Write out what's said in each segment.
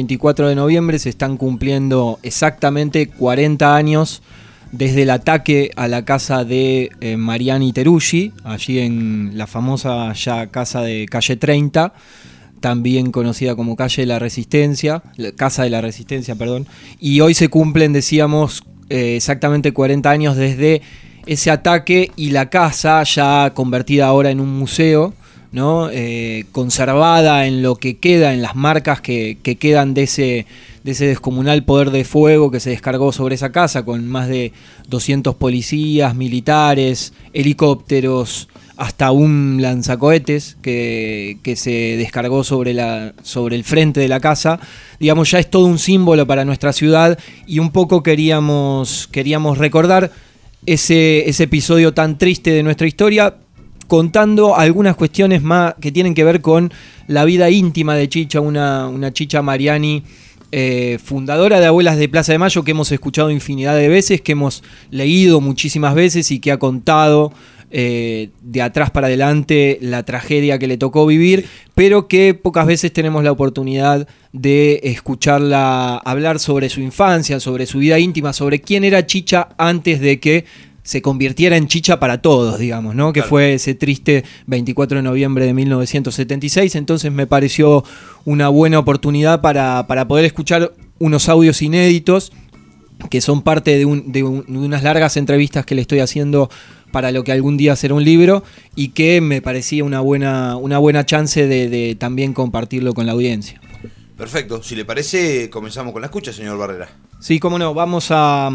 24 de noviembre se están cumpliendo exactamente 40 años desde el ataque a la casa de Mariani Teruggi, allí en la famosa ya casa de calle 30, también conocida como calle de la Resistencia, Casa de la Resistencia, perdón. Y hoy se cumplen, decíamos, exactamente 40 años desde ese ataque, y la casa ya convertida ahora en un museo, ¿no? Conservada en lo que queda, en las marcas que quedan de ese descomunal poder de fuego que se descargó sobre esa casa, con más de 200 policías, militares, helicópteros, hasta un lanzacohetes que se descargó sobre el frente de la casa. Digamos, ya es todo un símbolo para nuestra ciudad, y un poco queríamos recordar ese episodio tan triste de nuestra historia, contando algunas cuestiones más que tienen que ver con la vida íntima de Chicha, una Chicha Mariani, fundadora de Abuelas de Plaza de Mayo, que hemos escuchado infinidad de veces, que hemos leído muchísimas veces, y que ha contado de atrás para adelante la tragedia que le tocó vivir, pero que pocas veces tenemos la oportunidad de escucharla hablar sobre su infancia, sobre su vida íntima, sobre quién era Chicha antes de que se convirtiera en Chicha para todos, digamos, ¿no? Que fue ese triste 24 de noviembre de 1976. Entonces me pareció una buena oportunidad para poder escuchar unos audios inéditos que son parte de unas largas entrevistas que le estoy haciendo para lo que algún día será un libro, y que me parecía una buena chance de también compartirlo con la audiencia. Perfecto, si le parece, comenzamos con la escucha, señor Barrera. Sí, cómo no, vamos a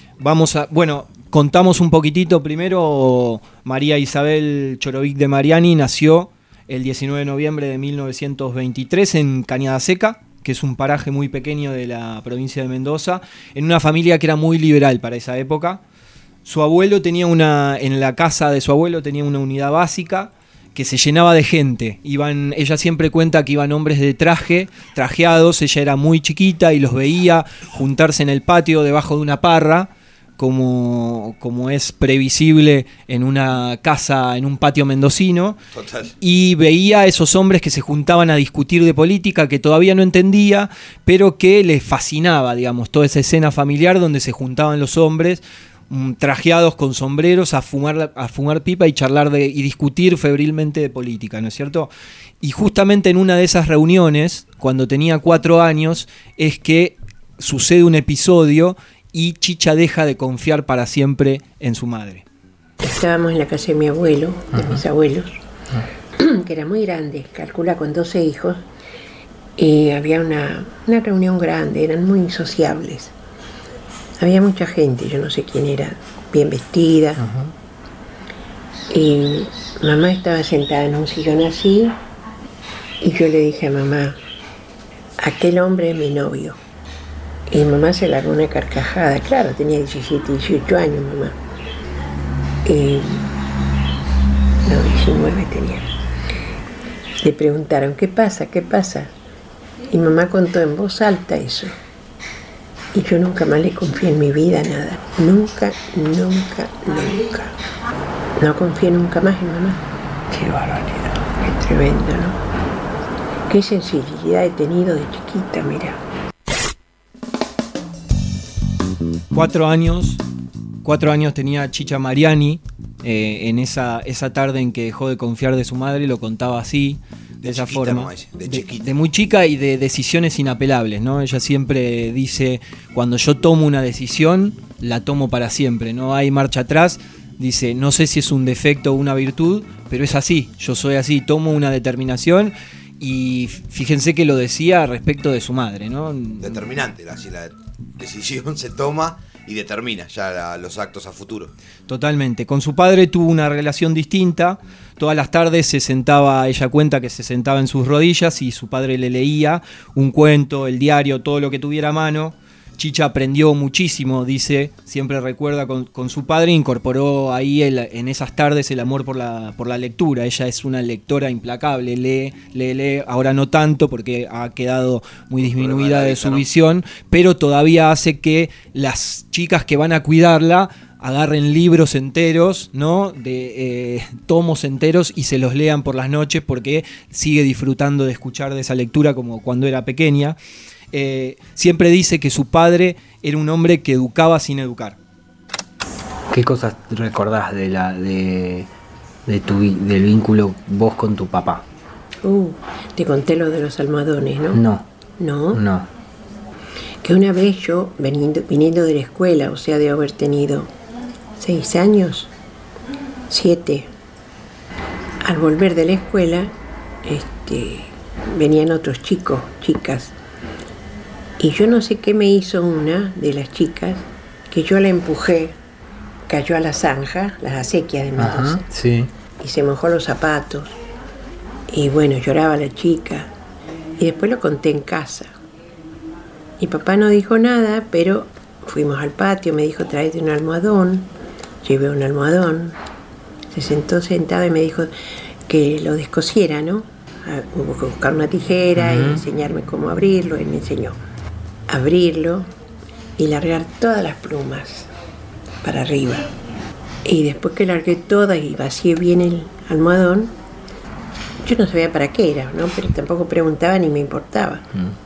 bueno, contamos un poquitito primero. María Isabel Chorovic de Mariani nació el 19 de noviembre de 1923 en Cañada Seca, que es un paraje muy pequeño de la provincia de Mendoza, en una familia que era muy liberal para esa época. Su abuelo en la casa de su abuelo tenía una unidad básica que se llenaba de gente. Ella siempre cuenta que iban hombres de trajeados. Ella era muy chiquita y los veía juntarse en el patio debajo de una parra, como es previsible en una casa, en un patio mendocino. Total. Y veía a esos hombres que se juntaban a discutir de política, que todavía no entendía, pero que les fascinaba, digamos, toda esa escena familiar donde se juntaban los hombres trajeados con sombreros a fumar pipa y charlar y discutir febrilmente de política, ¿no es cierto? Y justamente en una de esas reuniones, cuando tenía 4 años, es que sucede un episodio y Chicha deja de confiar para siempre en su madre. Estábamos en la casa de mi abuelo, de mis abuelos, que era muy grande, calcula con 12 hijos, y había una reunión grande, eran muy sociables. Había mucha gente, yo no sé quién era, bien vestida. Y mamá estaba sentada en un sillón así, y yo le dije a mamá, aquel hombre es mi novio. Y mamá se largó una carcajada, claro, tenía 17, 18 años mamá. No, 19 tenía. Le preguntaron, ¿qué pasa? ¿Qué pasa? Y mamá contó en voz alta eso. Y yo nunca más le confié en mi vida nada. Nunca, nunca, nunca. No confié nunca más en mamá. Qué barbaridad. Qué tremendo, ¿no? Qué sensibilidad he tenido de chiquita, mira. 4 años tenía Chicha Mariani en esa tarde en que dejó de confiar de su madre. Lo contaba así, de esa forma, de muy chica y de decisiones inapelables, ¿no? Ella siempre dice, cuando yo tomo una decisión, la tomo para siempre, no hay marcha atrás. Dice, no sé si es un defecto o una virtud, pero es así, yo soy así, tomo una determinación. Y fíjense que lo decía respecto de su madre, ¿no? Determinante, así la decisión se toma y determina ya los actos a futuro. Totalmente. Con su padre tuvo una relación distinta. Todas las tardes ella cuenta que se sentaba en sus rodillas y su padre le leía un cuento, el diario, todo lo que tuviera a mano. Chicha aprendió muchísimo, dice, siempre recuerda con su padre, incorporó ahí en esas tardes el amor por la lectura. Ella es una lectora implacable, lee, ahora no tanto porque ha quedado muy disminuida de su visión, pero todavía hace que las chicas que van a cuidarla agarren libros enteros, ¿no? De tomos enteros y se los lean por las noches porque sigue disfrutando de escuchar de esa lectura como cuando era pequeña. siempre dice que su padre era un hombre que educaba sin educar. ¿Qué cosas recordás del vínculo vos con tu papá? Te conté lo de los almohadones, ¿no? No. Que una vez yo, viniendo de la escuela, o sea, de haber tenido 6 años, 7, al volver de la escuela, venían otros chicos, chicas, y yo no sé qué me hizo una de las chicas, que yo la empujé, cayó a la zanja, las acequias de Mendoza, sí. Y se mojó los zapatos, y bueno, lloraba la chica, y después lo conté en casa. Mi papá no dijo nada, pero fuimos al patio, me dijo, tráete un almohadón, llevé un almohadón, se sentó sentado y me dijo que lo descosiera, ¿no? Hubo que buscar una tijera y enseñarme cómo abrirlo, él me enseñó a abrirlo y largar todas las plumas para arriba. Y después que largué todas y vacié bien el almohadón, yo no sabía para qué era, ¿no? Pero tampoco preguntaba ni me importaba.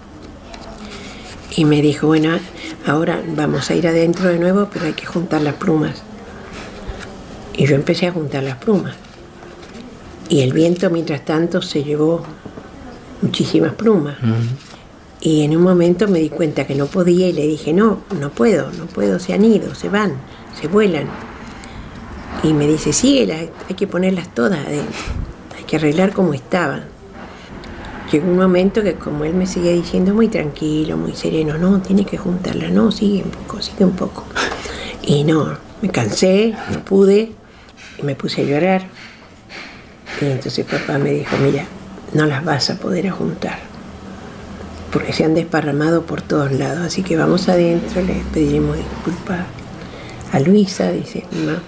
Y me dijo, bueno, ahora vamos a ir adentro de nuevo, pero hay que juntar las plumas. Y yo empecé a juntar las plumas. Y el viento, mientras tanto, se llevó muchísimas plumas. Y en un momento me di cuenta que no podía y le dije, no puedo, se han ido, se van, se vuelan. Y me dice, síguelas, hay que ponerlas todas adentro, hay que arreglar como estaban. Llegó un momento que, como él me seguía diciendo, muy tranquilo, muy sereno, no, tiene que juntarla, no, sigue un poco. Y no, me cansé, no pude, y me puse a llorar. Y entonces papá me dijo, mira, no las vas a poder juntar, porque se han desparramado por todos lados, así que vamos adentro, le pediremos disculpas a Luisa, dice mamá.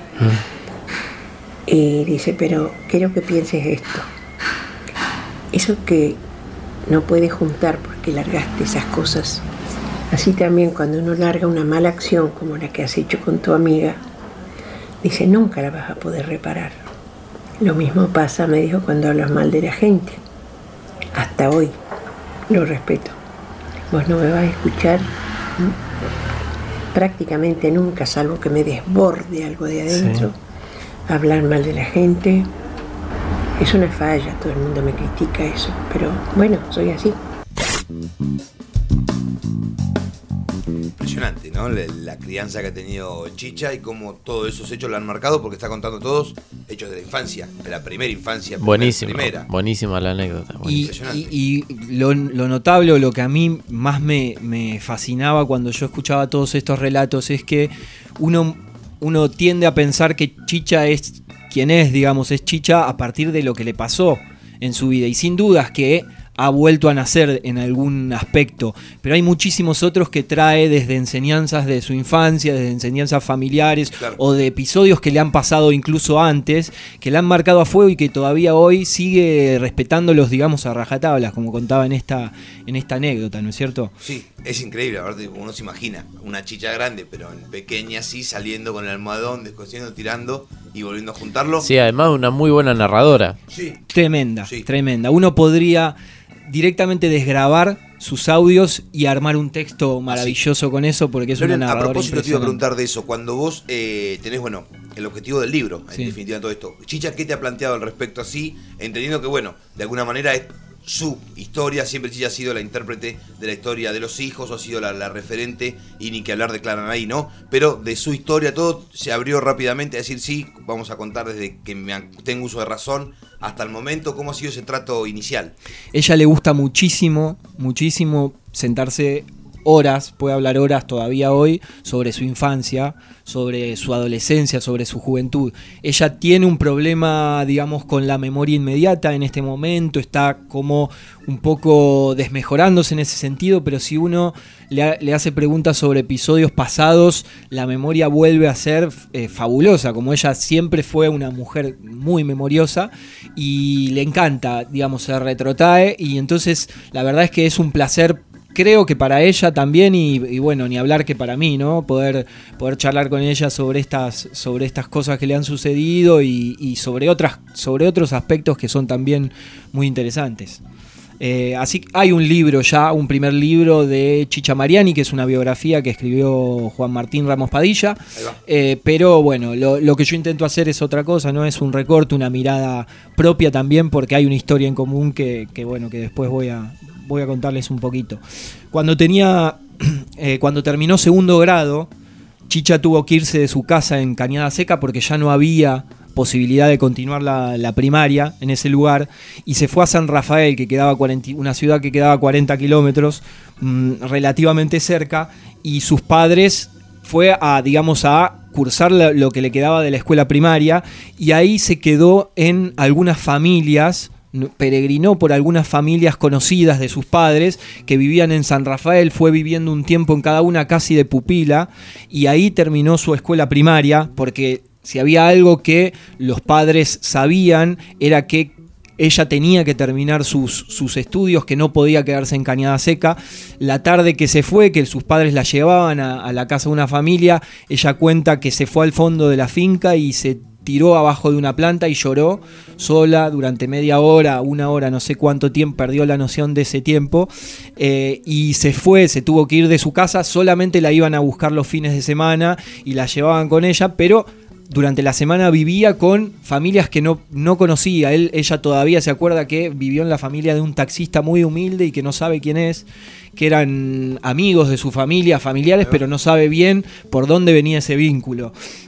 Y dice, pero quiero que pienses esto. Eso que no puedes juntar porque largaste esas cosas. Así también cuando uno larga una mala acción como la que has hecho con tu amiga, dice, nunca la vas a poder reparar. Lo mismo pasa, me dijo, cuando hablas mal de la gente. Hasta hoy lo respeto. Vos no me vas a escuchar prácticamente nunca, salvo que me desborde algo de adentro. Sí. Hablar mal de la gente es una falla, todo el mundo me critica eso, pero bueno, soy así. Impresionante, ¿no? La crianza que ha tenido Chicha y cómo todos esos hechos la han marcado, porque está contando todos hechos de la infancia, de la primera infancia. Buenísima la anécdota. Y lo notable, o lo que a mí más me fascinaba cuando yo escuchaba todos estos relatos, es que uno tiende a pensar que Chicha es quien es, digamos, es Chicha a partir de lo que le pasó en su vida, y sin dudas que ha vuelto a nacer en algún aspecto, pero hay muchísimos otros que trae desde enseñanzas de su infancia, desde enseñanzas familiares, claro, o de episodios que le han pasado incluso antes, que le han marcado a fuego y que todavía hoy sigue respetándolos, digamos, a rajatablas, como contaba en esta anécdota, ¿no es cierto? Sí, es increíble, la verdad, uno se imagina una Chicha grande, pero pequeña así, saliendo con el almohadón, descosiendo, tirando y volviendo a juntarlo. Sí, además una muy buena narradora. Sí. Tremenda. Uno podría directamente desgrabar sus audios y armar un texto maravilloso con eso, porque es una narradora. A propósito, te iba a preguntar de eso. Cuando vos tenés, bueno, el objetivo del libro, en definitiva, todo esto, Chicha, ¿qué te ha planteado al respecto así? Entendiendo que, bueno, de alguna manera es su historia, siempre Chicha ha sido la intérprete de la historia de los hijos, o ha sido la referente, y ni que hablar de Clara Nay, ¿no? Pero de su historia todo se abrió rápidamente a decir, sí, vamos a contar desde que tengo uso de razón hasta el momento. ¿Cómo ha sido ese trato inicial? Ella le gusta muchísimo sentarse horas, puede hablar horas todavía hoy, sobre su infancia, sobre su adolescencia, sobre su juventud. Ella tiene un problema, digamos, con la memoria inmediata en este momento, está como un poco desmejorándose en ese sentido, pero si uno le hace preguntas sobre episodios pasados, la memoria vuelve a ser fabulosa, como ella siempre fue una mujer muy memoriosa y le encanta, digamos, se retrotrae, y entonces la verdad es que es un placer, creo que para ella también, y bueno, ni hablar que para mí, ¿no? Poder charlar con ella sobre estas cosas que le han sucedido y sobre otros aspectos que son también muy interesantes. Así que hay un libro ya, un primer libro de Chicha Mariani, que es una biografía que escribió Juan Martín Ramos Padilla. Pero bueno, lo que yo intento hacer es otra cosa, no es un recorte, una mirada propia también, porque hay una historia en común que después voy a contarles un poquito. Cuando terminó segundo grado, Chicha tuvo que irse de su casa en Cañada Seca porque ya no había posibilidad de continuar la primaria en ese lugar, y se fue a San Rafael, que quedaba una ciudad que quedaba 40 kilómetros, relativamente cerca, y sus padres fue a cursar lo que le quedaba de la escuela primaria, y ahí se quedó en algunas familias, peregrinó por algunas familias conocidas de sus padres que vivían en San Rafael, fue viviendo un tiempo en cada una casi de pupila, y ahí terminó su escuela primaria, porque si había algo que los padres sabían era que ella tenía que terminar sus estudios, que no podía quedarse en Cañada Seca. La tarde que se fue, que sus padres la llevaban a la casa de una familia, ella cuenta que se fue al fondo de la finca y se tiró abajo de una planta y lloró sola durante media hora, una hora, no sé cuánto tiempo, perdió la noción de ese tiempo, y se tuvo que ir de su casa. Solamente la iban a buscar los fines de semana y la llevaban con ella, pero durante la semana vivía con familias que no conocía. Ella todavía se acuerda que vivió en la familia de un taxista muy humilde y que no sabe quién es, que eran amigos de su familia, familiares, pero no sabe bien por dónde venía ese vínculo.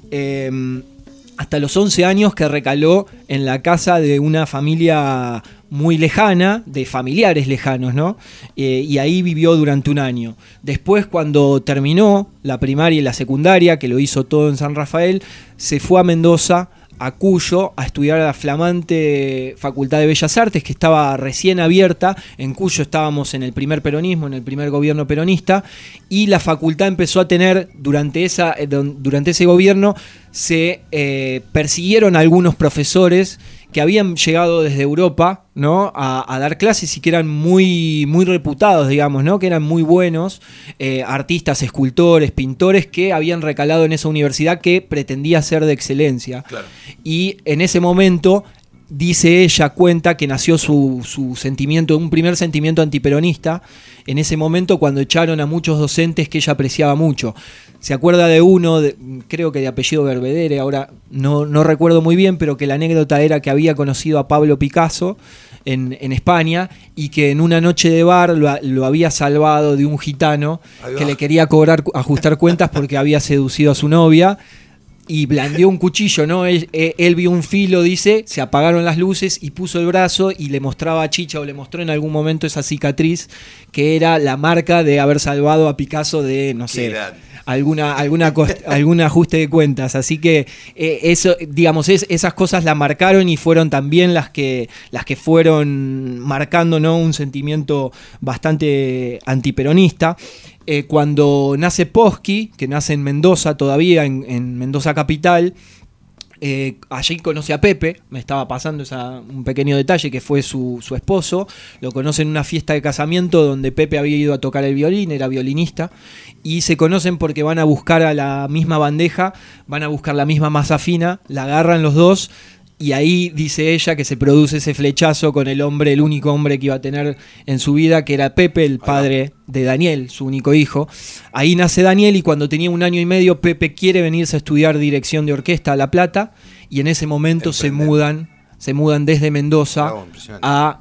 Hasta los 11 años que recaló en la casa de una familia muy lejana, de familiares lejanos, ¿no? Y ahí vivió durante un año. Después, cuando terminó la primaria y la secundaria, que lo hizo todo en San Rafael, se fue a Mendoza, a Cuyo, a estudiar a la flamante Facultad de Bellas Artes, que estaba recién abierta. En Cuyo estábamos en el primer peronismo, en el primer gobierno peronista, y la facultad empezó a tener, durante ese gobierno, se persiguieron a algunos profesores que habían llegado desde Europa, ¿no? a dar clases y que eran muy, muy reputados, digamos, ¿no? Que eran muy buenos, artistas, escultores, pintores, que habían recalado en esa universidad que pretendía ser de excelencia. Claro. Y en ese momento, dice ella, cuenta que nació su sentimiento, un primer sentimiento antiperonista, en ese momento cuando echaron a muchos docentes que ella apreciaba mucho. Se acuerda de uno, creo que de apellido Berbedere, ahora no recuerdo muy bien, pero que la anécdota era que había conocido a Pablo Picasso en España, y que en una noche de bar lo había salvado de un gitano que le quería ajustar cuentas porque había seducido a su novia, y blandió un cuchillo, ¿no? Él vio un filo, dice, se apagaron las luces y puso el brazo y le mostraba a Chicha, o le mostró en algún momento esa cicatriz, que era la marca de haber salvado a Picasso de, no sé, algún ajuste de cuentas. Así que eso, digamos, esas cosas la marcaron y fueron también las que fueron marcando, ¿no? Un sentimiento bastante antiperonista. Cuando nace Posky, que nace en Mendoza todavía, en Mendoza capital, allí conoce a Pepe. Me estaba pasando un pequeño detalle, que fue su esposo. Lo conoce en una fiesta de casamiento donde Pepe había ido a tocar el violín, era violinista, y se conocen porque van a buscar a la misma bandeja, van a buscar la misma masa fina, la agarran los dos. Y ahí dice ella que se produce ese flechazo con el único hombre que iba a tener en su vida, que era Pepe, el padre de Daniel, su único hijo. Ahí nace Daniel, y cuando tenía 1 año y medio, Pepe quiere venirse a estudiar dirección de orquesta a La Plata, y en ese momento se mudan desde Mendoza a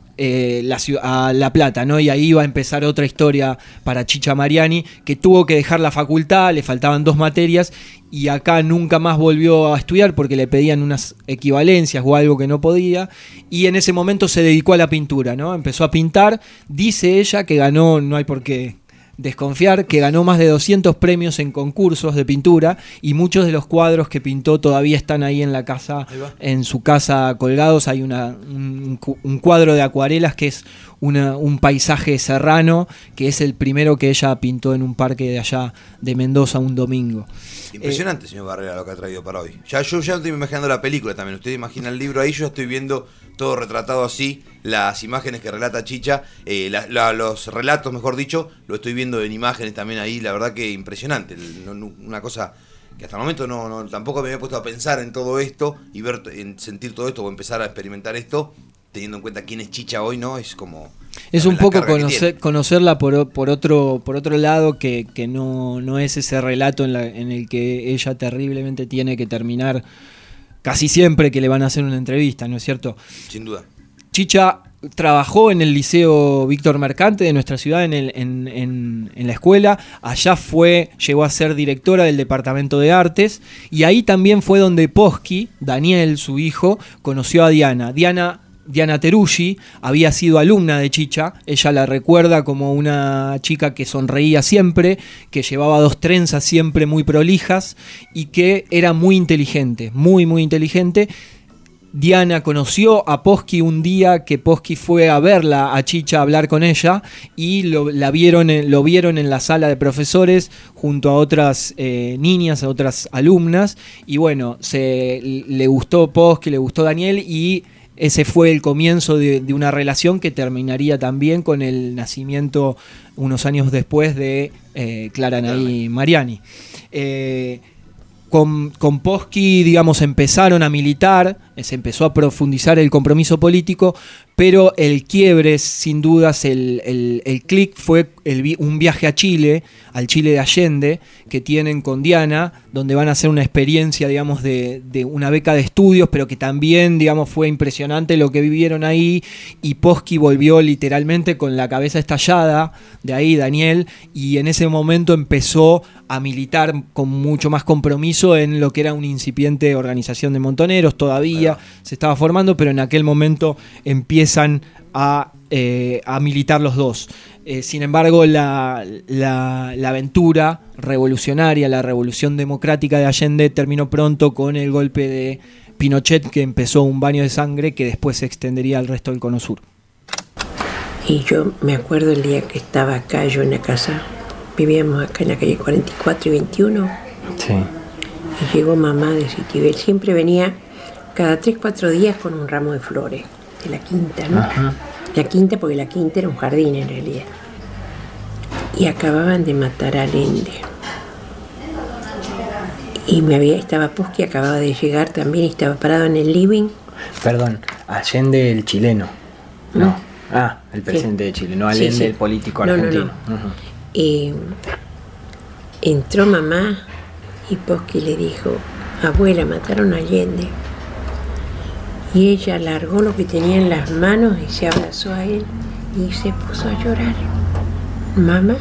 La Plata, ¿no? Y ahí iba a empezar otra historia para Chicha Mariani, que tuvo que dejar la facultad, le faltaban 2 materias, y acá nunca más volvió a estudiar porque le pedían unas equivalencias o algo que no podía, y en ese momento se dedicó a la pintura, ¿no? Empezó a pintar. Dice ella que ganó, no hay por qué desconfiar, que ganó más de 200 premios en concursos de pintura, y muchos de los cuadros que pintó todavía están ahí en la casa, en su casa colgados. Hay un cuadro de acuarelas que es un paisaje serrano, que es el primero que ella pintó en un parque de allá de Mendoza un domingo. Impresionante, señor Barrera, lo que ha traído para hoy. Yo ya estoy imaginando la película también. Usted imagina el libro ahí, yo estoy viendo todo retratado así, las imágenes que relata Chicha, los relatos, mejor dicho, lo estoy viendo en imágenes también ahí. La verdad que impresionante, una cosa que hasta el momento tampoco me había puesto a pensar en todo esto y sentir todo esto o empezar a experimentar esto. teniendo en cuenta quién es Chicha hoy, ¿no? Es como... Es un poco conocerla por otro lado, que no es ese relato en el que ella terriblemente tiene que terminar casi siempre que le van a hacer una entrevista, ¿no es cierto? Sin duda. Chicha trabajó en el Liceo Víctor Mercante de nuestra ciudad en la escuela. Allá llegó a ser directora del Departamento de Artes, y ahí también fue donde Posky, Daniel, su hijo, conoció a Diana. Diana Teruggi había sido alumna de Chicha. Ella la recuerda como una chica que sonreía siempre, que llevaba 2 trenzas siempre muy prolijas y que era muy inteligente, muy muy inteligente. Diana conoció a Posky un día que Posky fue a verla a Chicha, a hablar con ella, y lo vieron en la sala de profesores junto a otras niñas, a otras alumnas, y bueno, le gustó Posky, le gustó Daniel, y ese fue el comienzo de una relación que terminaría también con el nacimiento unos años después de Clara Anaí Mariani. Con Posky, digamos, empezaron a militar, se empezó a profundizar el compromiso político, pero el quiebre, sin dudas, el clic fue un viaje a Chile, al Chile de Allende, que tienen con Diana, donde van a hacer una experiencia, digamos, de una beca de estudios, pero que también, digamos, fue impresionante lo que vivieron ahí, y Posky volvió literalmente con la cabeza estallada de ahí, Daniel, y en ese momento empezó a militar con mucho más compromiso en lo que era una incipiente organización de montoneros. Todavía se estaba formando, pero en aquel momento empiezan a militar los dos. Sin embargo, la aventura revolucionaria, la revolución democrática de Allende terminó pronto con el golpe de Pinochet, que empezó un baño de sangre que después se extendería al resto del Cono Sur. Y yo me acuerdo el día que estaba acá, yo en la casa, vivíamos acá en la calle 44 y 21. Sí. Y llegó mamá de Citibel. Siempre venía cada 3-4 días con un ramo de flores de la quinta, ¿no? Ajá. La quinta, porque la quinta era un jardín en realidad. Y acababan de matar a Allende. Y estaba Posky, acababa de llegar también, estaba parado en el living. Perdón, Allende el chileno. No. El presidente de Chile, no Allende, sí. El político argentino. No. Uh-huh. Entró mamá y Posky le dijo: abuela, mataron a Allende. Y ella largó lo que tenía en las manos y se abrazó a él y se puso a llorar. Mamá,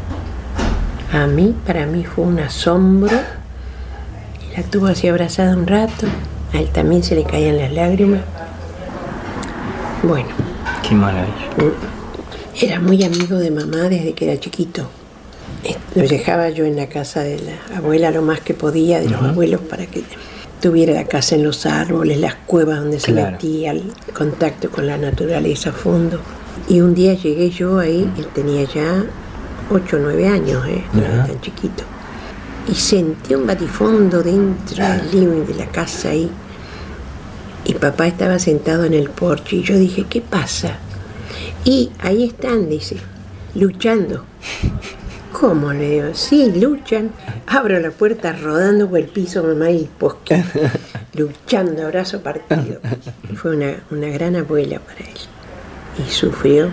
para mí fue un asombro. Y la tuvo así abrazada un rato. A él también se le caían las lágrimas. Bueno. Qué maravilla. Era muy amigo de mamá desde que era chiquito. Lo dejaba yo en la casa de la abuela lo más que podía, de los abuelos, para que tuviera la casa en los árboles, las cuevas donde se metía, el contacto con la naturaleza a fondo. Y un día llegué yo ahí, él tenía ya 8 o 9 años, no era tan chiquito. Y sentí un batifondo dentro del living de la casa ahí. Y papá estaba sentado en el porche y yo dije: ¿qué pasa? Y ahí están, dice, luchando. ¿Cómo? Le digo: sí, luchan. Abro la puerta rodando por el piso, mamá y Posky, luchando, abrazo partido. Fue una gran abuela para él. Y sufrió.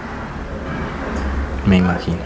Me imagino.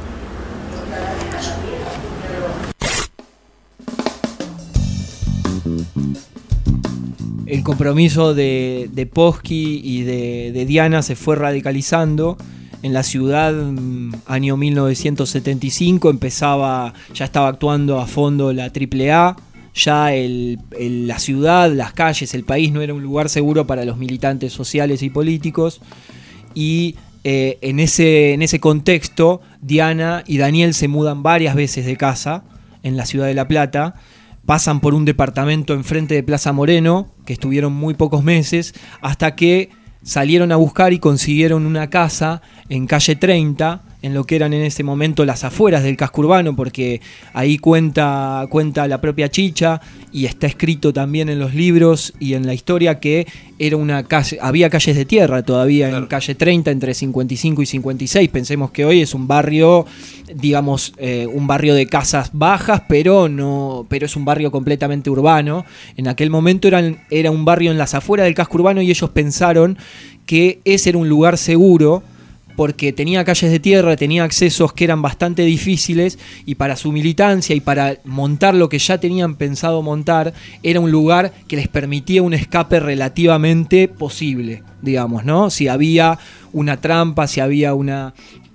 El compromiso de Posky y de Diana se fue radicalizando. En la ciudad, año 1975, ya estaba actuando a fondo la AAA. Ya la ciudad, las calles, el país no era un lugar seguro para los militantes sociales y políticos. Y en ese contexto, Diana y Daniel se mudan varias veces de casa en la ciudad de La Plata. Pasan por un departamento enfrente de Plaza Moreno, que estuvieron muy pocos meses, hasta que salieron a buscar y consiguieron una casa en calle 30, en lo que eran en ese momento las afueras del casco urbano, porque ahí cuenta la propia Chicha, y está escrito también en los libros y en la historia que era una calle, había calles de tierra todavía, claro, en calle 30, entre 55 y 56. Pensemos que hoy es un barrio, digamos, un barrio de casas bajas, pero es un barrio completamente urbano. En aquel momento era un barrio en las afueras del casco urbano, y ellos pensaron que ese era un lugar seguro porque tenía calles de tierra, tenía accesos que eran bastante difíciles, y para su militancia y para montar lo que ya tenían pensado montar, era un lugar que les permitía un escape relativamente posible, digamos, ¿no? Si había una trampa, si había un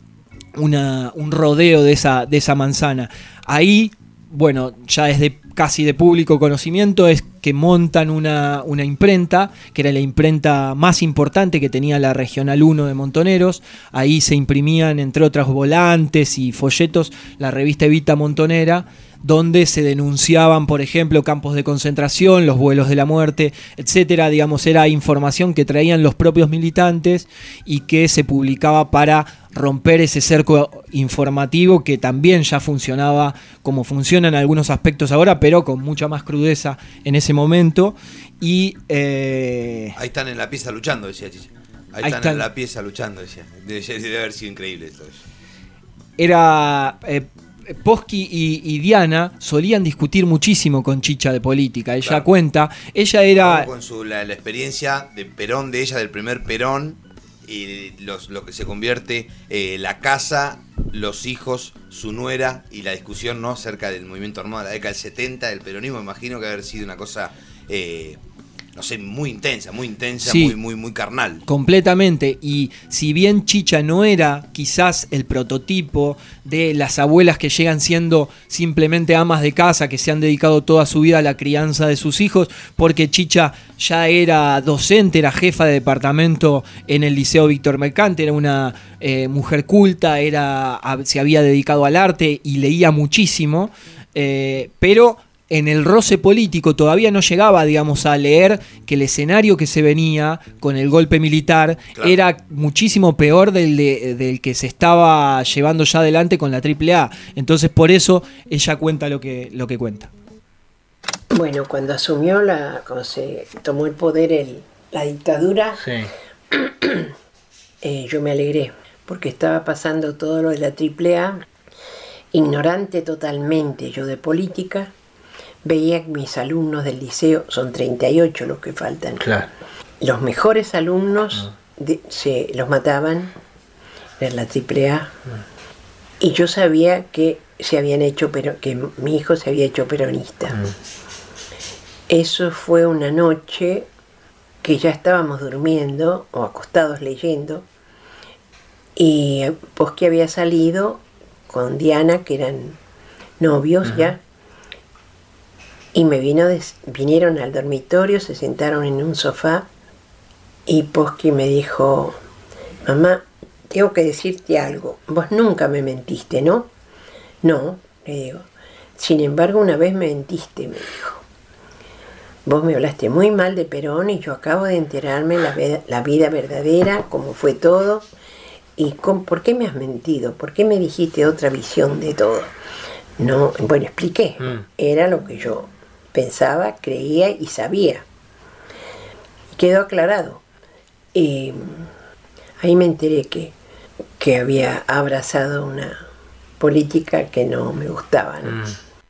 rodeo de esa manzana. Ahí, bueno, ya es casi de público conocimiento, es que montan una imprenta, que era la imprenta más importante que tenía la Regional 1 de Montoneros. Ahí se imprimían, entre otros volantes y folletos, la revista Evita Montonera, donde se denunciaban, por ejemplo, campos de concentración, los vuelos de la muerte, etcétera. Digamos, era información que traían los propios militantes y que se publicaba para romper ese cerco informativo que también ya funcionaba como funciona en algunos aspectos ahora, pero con mucha más crudeza en ese momento. Y ahí están en la pieza luchando, decía Chicha. Ahí están en la pieza luchando, decía. Debe haber sido increíble esto. Era Posky y Diana solían discutir muchísimo con Chicha de política. Ella, claro, cuenta, ella era con la experiencia de Perón, de ella, del primer Perón, y lo que se convierte la casa, los hijos, su nuera, y la discusión, ¿no?, acerca del movimiento armado de la década del 70, del peronismo. Imagino que haber sido una cosa no sé, muy intensa, sí, muy carnal. Completamente. Y si bien Chicha no era quizás el prototipo de las abuelas que llegan siendo simplemente amas de casa, que se han dedicado toda su vida a la crianza de sus hijos, porque Chicha ya era docente, era jefa de departamento en el Liceo Víctor Mercante, era una mujer culta, se había dedicado al arte y leía muchísimo, pero en el roce político todavía no llegaba, digamos, a leer que el escenario que se venía con el golpe militar, claro, era muchísimo peor del que se estaba llevando ya adelante con la AAA. Entonces, por eso ella cuenta lo que cuenta. Bueno, cuando se tomó el poder la dictadura, sí, yo me alegré, porque estaba pasando todo lo de la AAA, ignorante totalmente yo de política. Veía que mis alumnos del liceo, son 38 los que faltan, claro, los mejores alumnos los mataban en la AAA, y yo sabía que que mi hijo se había hecho peronista. Eso fue una noche que ya estábamos durmiendo o acostados leyendo, y Posky había salido con Diana, que eran novios ya, y vinieron al dormitorio, se sentaron en un sofá, y Posky me dijo: mamá, tengo que decirte algo, vos nunca me mentiste, ¿no? No, le digo. Sin embargo, una vez me mentiste, me dijo. Vos me hablaste muy mal de Perón, y yo acabo de enterarme la vida verdadera, cómo fue todo, y ¿por qué me has mentido? ¿Por qué me dijiste otra visión de todo? No, bueno, expliqué, era lo que yo pensaba, creía y sabía. Y quedó aclarado. Ahí me enteré que había abrazado una política que no me gustaba, ¿no?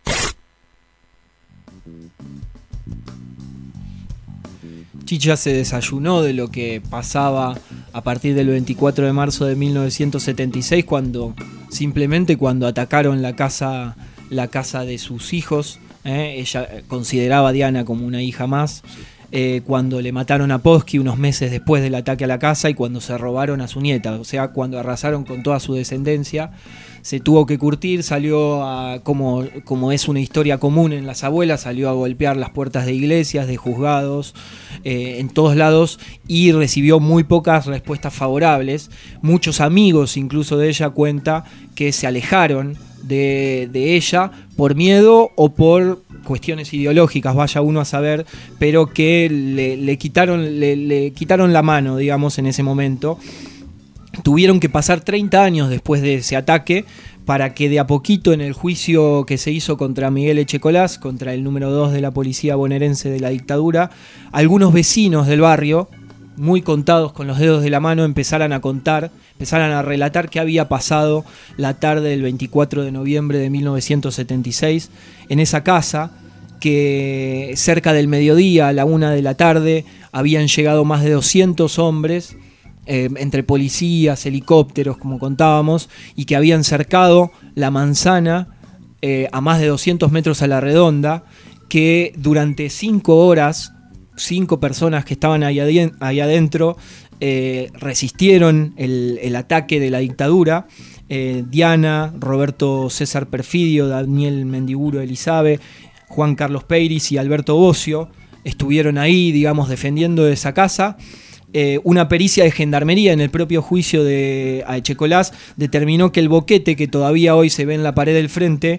Chicha se desayunó de lo que pasaba a partir del 24 de marzo de 1976, cuando atacaron la casa de sus hijos. Ella consideraba a Diana como una hija más. Cuando le mataron a Posky unos meses después del ataque a la casa, y cuando se robaron a su nieta, o sea, cuando arrasaron con toda su descendencia, se tuvo que curtir, salió como es una historia común en las abuelas, salió a golpear las puertas de iglesias, de juzgados, en todos lados, y recibió muy pocas respuestas favorables. Muchos amigos incluso de ella cuenta que se alejaron de ella por miedo o por cuestiones ideológicas, vaya uno a saber, pero que le quitaron la mano, digamos, en ese momento. tuvieron que pasar 30 años después de ese ataque para que de a poquito en el juicio que se hizo contra Miguel Echecolás, contra el número 2 de la policía bonaerense de la dictadura, algunos vecinos del barrio, muy contados con los dedos de la mano, empezaran a contar, empezaran a relatar qué había pasado la tarde del 24 de noviembre de 1976 en esa casa, que cerca del mediodía, a la 1 de la tarde, habían llegado más de 200 hombres, entre policías, helicópteros, como contábamos, y que habían cercado la manzana a más de 200 metros a la redonda, que durante 5 horas, 5 personas que estaban ahí adentro resistieron el ataque de la dictadura. Diana, Roberto César Perfidio, Daniel Mendiburo Elizabeth, Juan Carlos Peiris y Alberto Bocio estuvieron ahí, digamos, defendiendo esa casa. Una pericia de gendarmería en el propio juicio de Echecolás determinó que el boquete, que todavía hoy se ve en la pared del frente,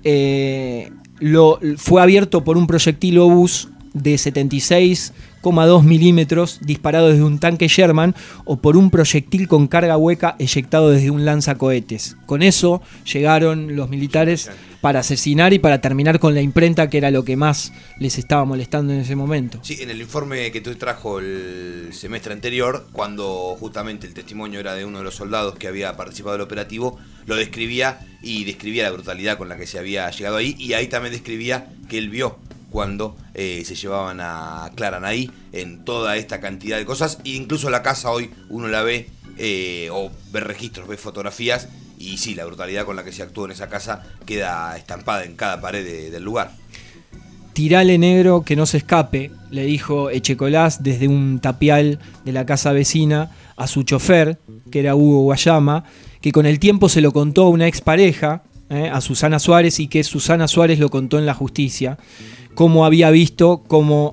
fue abierto por un proyectil obús de 76,2 milímetros disparado desde un tanque Sherman o por un proyectil con carga hueca eyectado desde un lanzacohetes. Con eso llegaron los militares para asesinar y para terminar con la imprenta, que era lo que más les estaba molestando en ese momento. Sí, en el informe que tú trajo el semestre anterior, cuando justamente el testimonio era de uno de los soldados que había participado del operativo, lo describía y describía la brutalidad con la que se había llegado ahí, y ahí también describía que él vio cuando se llevaban a Clara Nay en toda esta cantidad de cosas. E incluso la casa hoy uno la ve o ve registros, ve fotografías, y sí, la brutalidad con la que se actuó en esa casa queda estampada en cada pared del lugar. Tirale, negro, que no se escape, le dijo Echecolás desde un tapial de la casa vecina a su chofer, que era Hugo Guayama, que con el tiempo se lo contó a una expareja, a Susana Suárez, y que Susana Suárez lo contó en la justicia, cómo había visto, cómo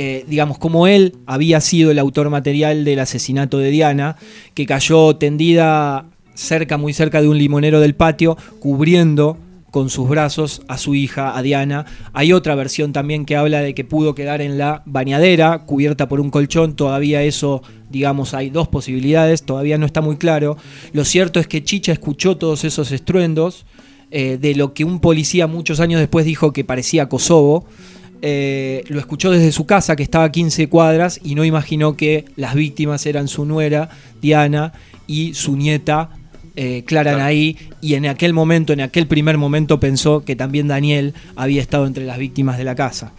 él había sido el autor material del asesinato de Diana, que cayó tendida muy cerca de un limonero del patio, cubriendo con sus brazos a su hija, a Diana. Hay otra versión también que habla de que pudo quedar en la bañadera, cubierta por un colchón. Todavía eso, digamos, hay 2 posibilidades, todavía no está muy claro. Lo cierto es que Chicha escuchó todos esos estruendos, de lo que un policía muchos años después dijo que parecía Kosovo. Lo escuchó desde su casa, que estaba a 15 cuadras, y no imaginó que las víctimas eran su nuera, Diana, y su nieta, Clara Nay, y en aquel primer momento pensó que también Daniel había estado entre las víctimas de la casa.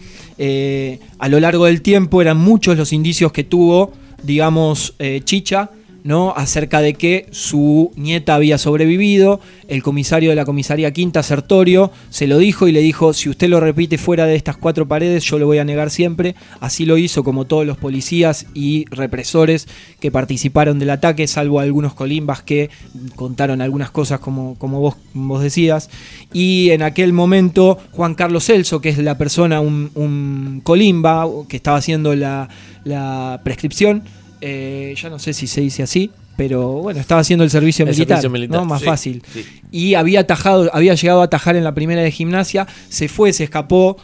A lo largo del tiempo eran muchos los indicios que tuvo, digamos, Chicha, ¿no?, acerca de que su nieta había sobrevivido. El comisario de la comisaría Quinta, Sertorio, se lo dijo y le dijo: si usted lo repite fuera de estas 4 paredes, yo lo voy a negar siempre. Así lo hizo, como todos los policías y represores que participaron del ataque, salvo algunos colimbas que contaron algunas cosas como vos decías. Y en aquel momento Juan Carlos Celso, que es la persona, un colimba que estaba haciendo la prescripción, ya no sé si se dice así, pero bueno, estaba haciendo el servicio militar, ¿no? Más fácil. Sí. Y había llegado a atajar en la primera de Gimnasia, se escapó,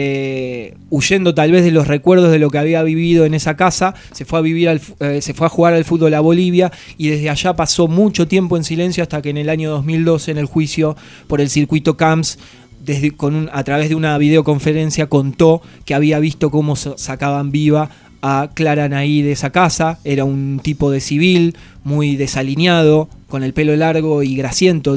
huyendo tal vez de los recuerdos de lo que había vivido en esa casa, se fue a jugar al fútbol a Bolivia, y desde allá pasó mucho tiempo en silencio hasta que en el año 2012, en el juicio por el circuito Camps, a través de una videoconferencia, contó que había visto cómo sacaban viva a Clara Nay de esa casa. Era un tipo de civil, muy desalineado, con el pelo largo y grasiento,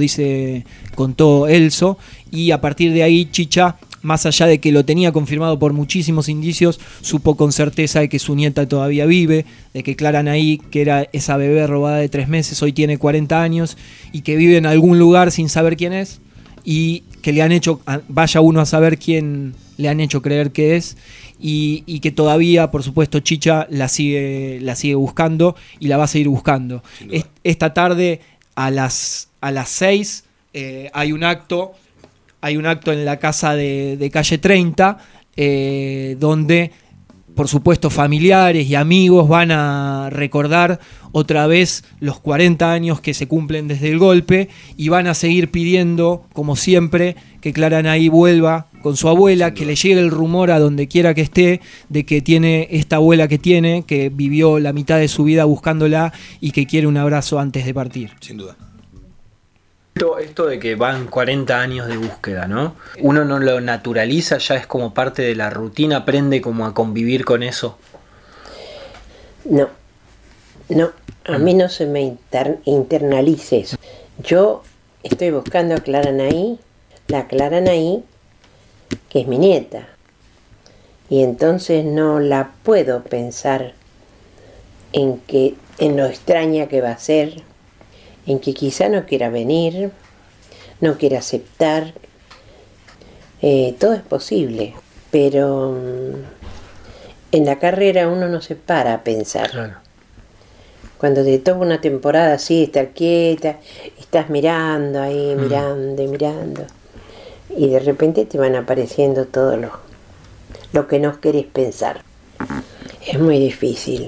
contó Elso, y a partir de ahí Chicha, más allá de que lo tenía confirmado por muchísimos indicios, supo con certeza de que su nieta todavía vive, de que Clara Nay, que era esa bebé robada de 3 meses, hoy tiene 40 años y que vive en algún lugar sin saber quién es, y que le han hecho, vaya uno a saber quién le han hecho creer que es, y que todavía, por supuesto, Chicha la sigue buscando y la va a seguir buscando. Esta tarde a las 6 hay un acto en la casa de calle 30, donde por supuesto, familiares y amigos van a recordar otra vez los 40 años que se cumplen desde el golpe y van a seguir pidiendo, como siempre, que Clara Nahí vuelva con su abuela, que le llegue el rumor a donde quiera que esté de que tiene esta abuela que vivió la mitad de su vida buscándola y que quiere un abrazo antes de partir. Sin duda. Esto de que van 40 años de búsqueda, ¿no? Uno no lo naturaliza, ya es como parte de la rutina, aprende como a convivir con eso. No, a mí no se me internalice eso. Yo estoy buscando a Clara Nahí, la Clara Nahí, que es mi nieta. Y entonces no la puedo pensar en lo extraña que va a ser, en que quizá no quiera venir, no quiera aceptar. Todo es posible, pero en la carrera uno no se para a pensar. Claro. Cuando te toca una temporada así, estar quieta, estás mirando ahí, mirando, y de repente te van apareciendo todo lo que no querés pensar. Es muy difícil.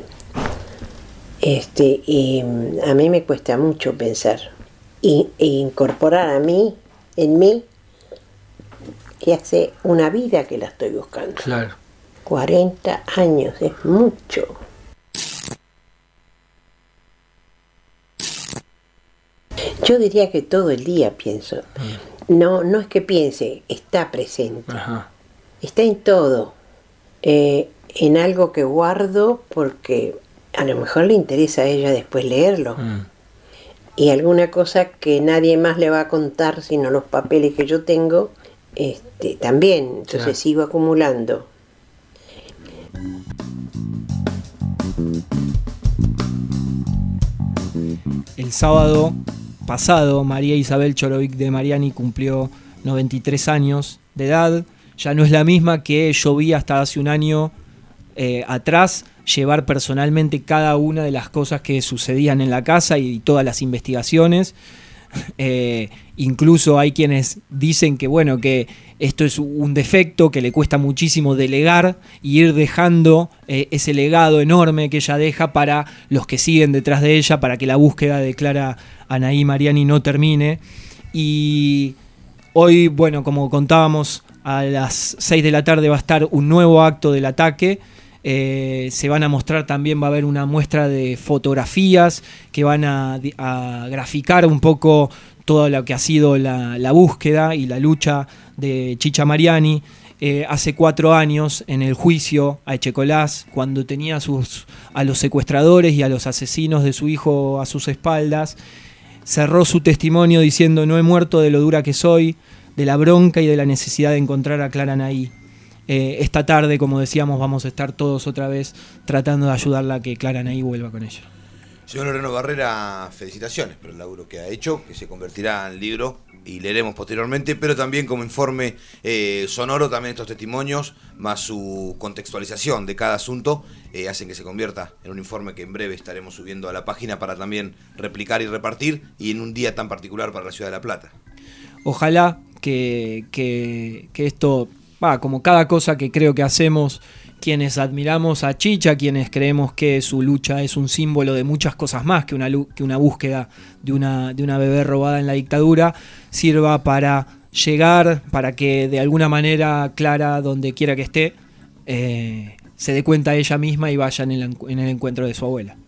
Y a mí me cuesta mucho pensar e incorporar en mí, que hace una vida que la estoy buscando. Claro. 40 años, es mucho. Yo diría que todo el día pienso. No es que piense, está presente. Ajá. Está en todo. En algo que guardo porque a lo mejor le interesa a ella después leerlo. Y alguna cosa que nadie más le va a contar sino los papeles que yo tengo, también. Entonces claro, sigo acumulando. El sábado pasado, María Isabel Chorovic de Mariani cumplió 93 años de edad. Ya no es la misma que yo vi hasta hace un año atrás llevar personalmente cada una de las cosas que sucedían en la casa y todas las investigaciones. Incluso hay quienes dicen que bueno, que esto es un defecto, que le cuesta muchísimo delegar y ir dejando ese legado enorme que ella deja para los que siguen detrás de ella, para que la búsqueda de Clara Nahí Mariani no termine. Y hoy, bueno, como contábamos, a las 6 de la tarde va a estar un nuevo acto del ataque. Se van a mostrar también, va a haber una muestra de fotografías que van a graficar un poco todo lo que ha sido la búsqueda y la lucha de Chicha Mariani. Hace 4 años, en el juicio a Echecolás, cuando tenía a los secuestradores y a los asesinos de su hijo a sus espaldas, cerró su testimonio diciendo: no he muerto de lo dura que soy, de la bronca y de la necesidad de encontrar a Clara Nahí. Esta tarde, como decíamos, vamos a estar todos otra vez tratando de ayudarla a que Clara Nahí vuelva con ella. Señor Loreno Barrera, felicitaciones por el laburo que ha hecho, que se convertirá en libro y leeremos posteriormente, pero también como informe sonoro, también estos testimonios, más su contextualización de cada asunto, hacen que se convierta en un informe que en breve estaremos subiendo a la página para también replicar y repartir, y en un día tan particular para la ciudad de La Plata. Ojalá que esto, como cada cosa que creo que hacemos, quienes admiramos a Chicha, quienes creemos que su lucha es un símbolo de muchas cosas más que una búsqueda de una bebé robada en la dictadura, sirva para llegar, para que de alguna manera Clara, donde quiera que esté, se dé cuenta ella misma y vaya en el encuentro de su abuela.